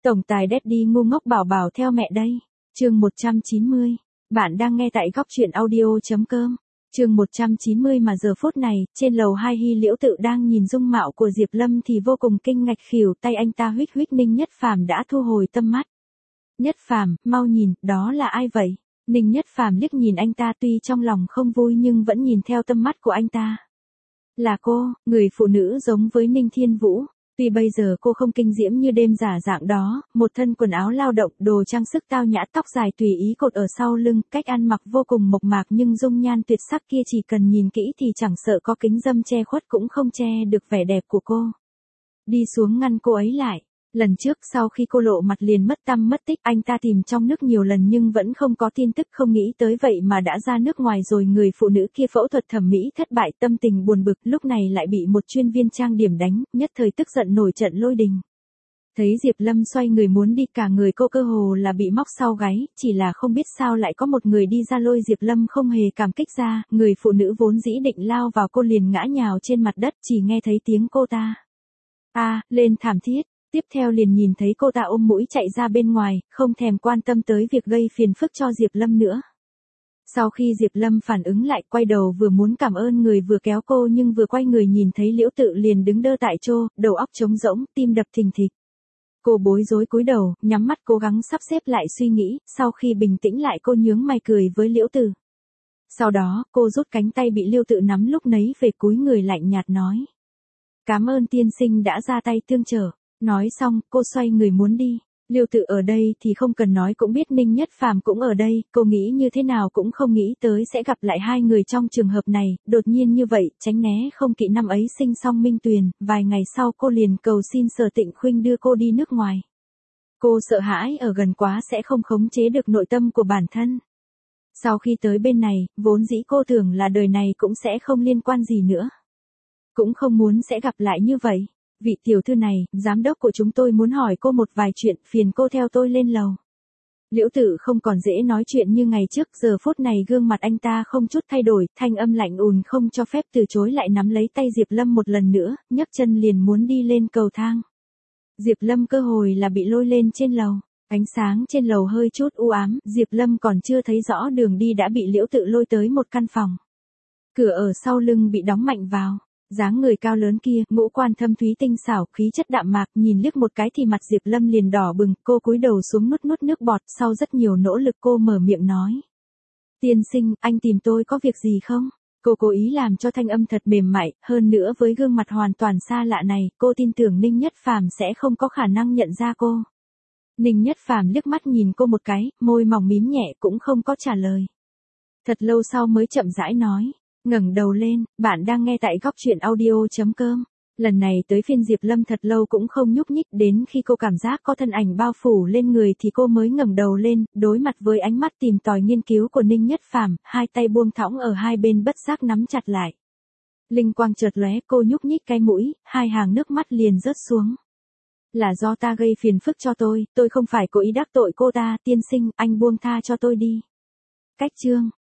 Tổng tài Daddy ngu ngốc bảo bảo theo mẹ đây. Chương 190. Bạn đang nghe tại góc truyện audio.com. Chương 190 mà giờ phút này, trên lầu 2 Hy Liễu Tự đang nhìn dung mạo của Diệp Lâm thì vô cùng kinh ngạc, khỉu tay anh ta huých huých. Ninh Nhất Phàm đã thu hồi tâm mắt. Nhất Phàm, mau nhìn, đó là ai vậy? Ninh Nhất Phàm liếc nhìn anh ta, tuy trong lòng không vui nhưng vẫn nhìn theo tâm mắt của anh ta. Là cô, người phụ nữ giống với Ninh Thiên Vũ. Tuy bây giờ cô không kinh diễm như đêm giả dạng đó, một thân quần áo lao động, đồ trang sức tao nhã, tóc dài tùy ý cột ở sau lưng, cách ăn mặc vô cùng mộc mạc nhưng dung nhan tuyệt sắc kia chỉ cần nhìn kỹ thì chẳng sợ có kính râm che khuất cũng không che được vẻ đẹp của cô. Đi xuống ngăn cô ấy lại. Lần trước sau khi cô lộ mặt liền mất tăm mất tích, anh ta tìm trong nước nhiều lần nhưng vẫn không có tin tức, không nghĩ tới vậy mà đã ra nước ngoài rồi. Người phụ nữ kia phẫu thuật thẩm mỹ thất bại, tâm tình buồn bực, lúc này lại bị một chuyên viên trang điểm đánh, nhất thời tức giận nổi trận lôi đình. Thấy Diệp Lâm xoay người muốn đi, cả người cô cơ hồ là bị móc sau gáy, chỉ là không biết sao lại có một người đi ra lôi Diệp Lâm không hề cảm kích ra, người phụ nữ vốn dĩ định lao vào cô liền ngã nhào trên mặt đất, chỉ nghe thấy tiếng cô ta lên thảm thiết. Tiếp theo liền nhìn thấy cô ta ôm mũi chạy ra bên ngoài, không thèm quan tâm tới việc gây phiền phức cho Diệp Lâm nữa. Sau khi Diệp Lâm phản ứng lại, quay đầu vừa muốn cảm ơn người vừa kéo cô nhưng vừa quay người nhìn thấy Liễu Tự liền đứng đơ tại chỗ, đầu óc trống rỗng, tim đập thình thịch. Cô bối rối cúi đầu, nhắm mắt cố gắng sắp xếp lại suy nghĩ, sau khi bình tĩnh lại cô nhướng mày cười với Liễu Tự. Sau đó, cô rút cánh tay bị Liễu Tự nắm lúc nấy về, cúi người lạnh nhạt nói. Cảm ơn tiên sinh đã ra tay tương trợ. Nói xong, cô xoay người muốn đi. Liễu Tự ở đây thì không cần nói cũng biết Ninh Nhất Phàm cũng ở đây, cô nghĩ như thế nào cũng không nghĩ tới sẽ gặp lại hai người trong trường hợp này, đột nhiên như vậy, tránh né không kịp. Năm ấy sinh xong Minh Tuyền, vài ngày sau cô liền cầu xin Sở Tịnh Khuynh đưa cô đi nước ngoài. Cô sợ hãi ở gần quá sẽ không khống chế được nội tâm của bản thân. Sau khi tới bên này, vốn dĩ cô tưởng là đời này cũng sẽ không liên quan gì nữa. Cũng không muốn sẽ gặp lại như vậy. Vị tiểu thư này, giám đốc của chúng tôi muốn hỏi cô một vài chuyện, phiền cô theo tôi lên lầu. Liễu Tự không còn dễ nói chuyện như ngày trước, giờ phút này gương mặt anh ta không chút thay đổi, thanh âm lạnh ùn không cho phép từ chối, lại nắm lấy tay Diệp Lâm một lần nữa, nhấc chân liền muốn đi lên cầu thang. Diệp Lâm cơ hội là bị lôi lên trên lầu. Ánh sáng trên lầu hơi chút u ám, Diệp Lâm còn chưa thấy rõ đường đi đã bị Liễu Tự lôi tới một căn phòng. Cửa ở sau lưng bị đóng mạnh vào. Dáng người cao lớn kia, ngũ quan thâm thúy tinh xảo, khí chất đạm mạc, nhìn liếc một cái thì mặt Diệp Lâm liền đỏ bừng, cô cúi đầu xuống nuốt nước bọt, sau rất nhiều nỗ lực cô mở miệng nói. Tiên sinh, anh tìm tôi có việc gì không? Cô cố ý làm cho thanh âm thật mềm mại, hơn nữa với gương mặt hoàn toàn xa lạ này, cô tin tưởng Ninh Nhất Phàm sẽ không có khả năng nhận ra cô. Ninh Nhất Phàm liếc mắt nhìn cô một cái, môi mỏng mím nhẹ cũng không có trả lời. Thật lâu sau mới chậm rãi nói. Ngẩng đầu lên, bạn đang nghe tại góc truyện audio.com. Lần này tới phiên Diệp Lâm thật lâu cũng không nhúc nhích, đến khi cô cảm giác có thân ảnh bao phủ lên người thì cô mới ngẩng đầu lên, đối mặt với ánh mắt tìm tòi nghiên cứu của Ninh Nhất Phàm, hai tay buông thõng ở hai bên bất giác nắm chặt lại. Linh quang chợt lóe, cô nhúc nhích cái mũi, hai hàng nước mắt liền rớt xuống. Là do ta gây phiền phức cho tôi không phải cố ý đắc tội cô ta, tiên sinh, anh buông tha cho tôi đi. Cách chương